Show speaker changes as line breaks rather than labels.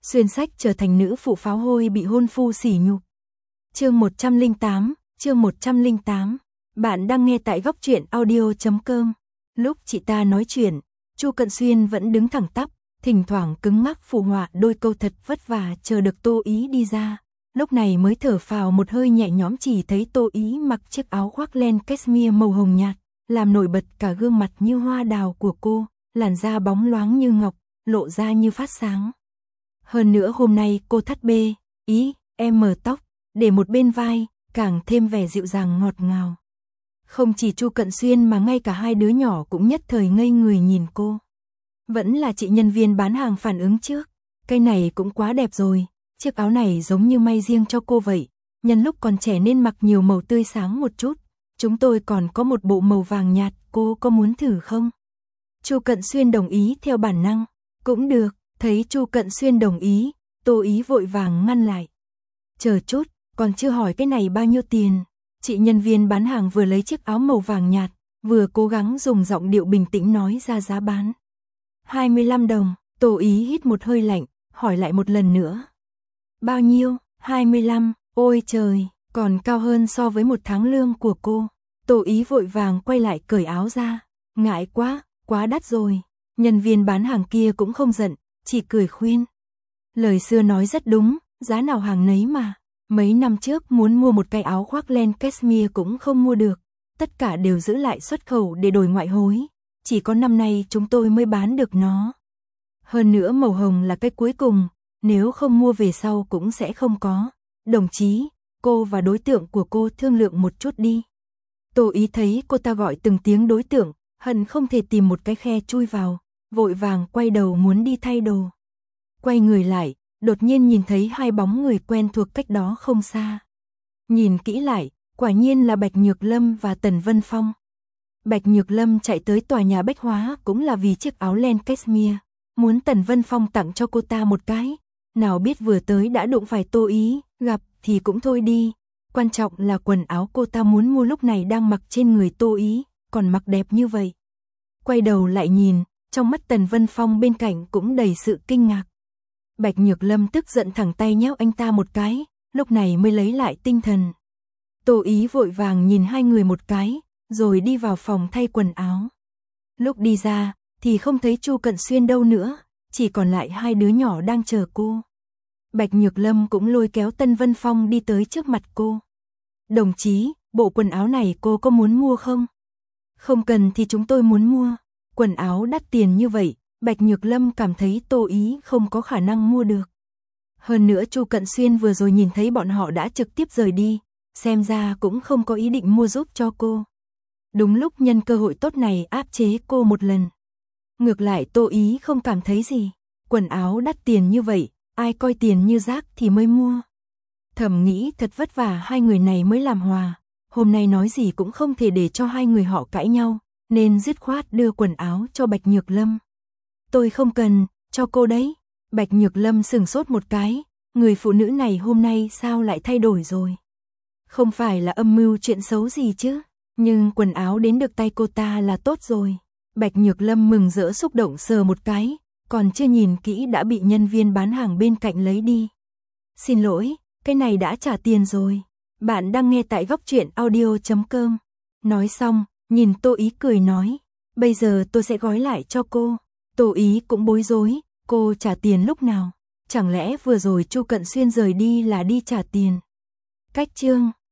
xuyên sách trở thành nữ phụ pháo hôi bị hôn phu sỉ nhục. Chương 108. Bạn đang nghe tại góc truyện audio.com. Lúc chị ta nói chuyện, Chu Cận Xuyên vẫn đứng thẳng tắp, thỉnh thoảng cứng ngắc phụ họa đôi câu thật vất vả chờ được Tô Ý đi ra. Lúc này mới thở phào một hơi nhẹ nhõm, chỉ thấy Tô Ý mặc chiếc áo khoác len cashmere màu hồng nhạt, làm nổi bật cả gương mặt như hoa đào của cô, làn da bóng loáng như ngọc, lộ ra như phát sáng. Hơn nữa hôm nay cô thắt M tóc, để một bên vai, càng thêm vẻ dịu dàng ngọt ngào. Không chỉ Chu Cận Xuyên mà ngay cả hai đứa nhỏ cũng nhất thời ngây người nhìn cô. Vẫn là chị nhân viên bán hàng phản ứng trước. Cái này cũng quá đẹp rồi, chiếc áo này giống như may riêng cho cô vậy. Nhân lúc còn trẻ nên mặc nhiều màu tươi sáng một chút. Chúng tôi còn có một bộ màu vàng nhạt, cô có muốn thử không? Chu Cận Xuyên đồng ý theo bản năng. Cũng được, thấy Chu Cận Xuyên đồng ý, Tô Ý vội vàng ngăn lại. Chờ chút, còn chưa hỏi cái này bao nhiêu tiền. Chị nhân viên bán hàng vừa lấy chiếc áo màu vàng nhạt, vừa cố gắng dùng giọng điệu bình tĩnh nói ra giá bán. 25 đồng, Tô Ý hít một hơi lạnh, hỏi lại một lần nữa. Bao nhiêu? 25, ôi trời, còn cao hơn so với một tháng lương của cô. Tô Ý vội vàng quay lại cởi áo ra. Ngại quá, quá đắt rồi. Nhân viên bán hàng kia cũng không giận, chỉ cười khuyên. Lời xưa nói rất đúng, giá nào hàng nấy mà. Mấy năm trước muốn mua một cái áo khoác len cashmere cũng không mua được. Tất cả đều giữ lại xuất khẩu để đổi ngoại hối. Chỉ có năm nay chúng tôi mới bán được nó. Hơn nữa màu hồng là cái cuối cùng, nếu không mua về sau cũng sẽ không có. Đồng chí, cô và đối tượng của cô thương lượng một chút đi. Tô Ý thấy cô ta gọi từng tiếng đối tượng, hận không thể tìm một cái khe chui vào, vội vàng quay đầu muốn đi thay đồ. Quay người lại, đột nhiên nhìn thấy hai bóng người quen thuộc cách đó không xa. Nhìn kỹ lại, quả nhiên là Bạch Nhược Lâm và Tần Vân Phong. Bạch Nhược Lâm chạy tới tòa nhà bách hóa cũng là vì chiếc áo len cashmere, muốn Tần Vân Phong tặng cho cô ta một cái. Nào biết vừa tới đã đụng phải Tô Ý, gặp thì cũng thôi đi. Quan trọng là quần áo cô ta muốn mua lúc này đang mặc trên người Tô Ý, còn mặc đẹp như vậy. Quay đầu lại nhìn, trong mắt Tần Vân Phong bên cạnh cũng đầy sự kinh ngạc. Bạch Nhược Lâm tức giận thẳng tay nhéo anh ta một cái, lúc này mới lấy lại tinh thần. Tô Ý vội vàng nhìn hai người một cái, rồi đi vào phòng thay quần áo. Lúc đi ra, thì không thấy Chu Cận Xuyên đâu nữa, chỉ còn lại hai đứa nhỏ đang chờ cô. Bạch Nhược Lâm cũng lôi kéo Tần Vân Phong đi tới trước mặt cô. Đồng chí, bộ quần áo này cô có muốn mua không? Không cần thì chúng tôi muốn mua. Quần áo đắt tiền như vậy, Bạch Nhược Lâm cảm thấy Tô Ý không có khả năng mua được. Hơn nữa Chu Cận Xuyên vừa rồi nhìn thấy bọn họ đã trực tiếp rời đi, xem ra cũng không có ý định mua giúp cho cô. Đúng lúc nhân cơ hội tốt này áp chế cô một lần. Ngược lại Tô Ý không cảm thấy gì, quần áo đắt tiền như vậy, ai coi tiền như rác thì mới mua. Thầm nghĩ thật vất vả hai người này mới làm hòa, hôm nay nói gì cũng không thể để cho hai người họ cãi nhau, nên dứt khoát đưa quần áo cho Bạch Nhược Lâm. Tôi không cần, cho cô đấy. Bạch Nhược Lâm sửng sốt một cái, người phụ nữ này hôm nay sao lại thay đổi rồi? Không phải là âm mưu chuyện xấu gì chứ, nhưng quần áo đến được tay cô ta là tốt rồi. Bạch Nhược Lâm mừng rỡ xúc động sờ một cái, còn chưa nhìn kỹ đã bị nhân viên bán hàng bên cạnh lấy đi. Xin lỗi, cái này đã trả tiền rồi. Bạn đang nghe tại góc truyện audio.com. Nói xong, nhìn Tô Ý cười nói, bây giờ tôi sẽ gói lại cho cô. Tô Ý cũng bối rối, cô trả tiền lúc nào? Chẳng lẽ vừa rồi Chu Cận Xuyên rời đi là đi trả tiền? Cách chương